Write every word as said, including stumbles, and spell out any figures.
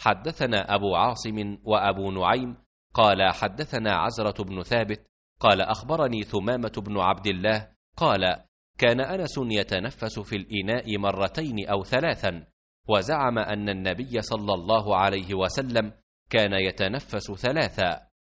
حدثنا أبو عاصم وأبو نعيم قال حدثنا عزرة بن ثابت قال أخبرني ثمامة بن عبد الله قال كان أنس يتنفس في الإناء مرتين أو ثلاثا، وزعم أن النبي صلى الله عليه وسلم كان يتنفس ثلاثا.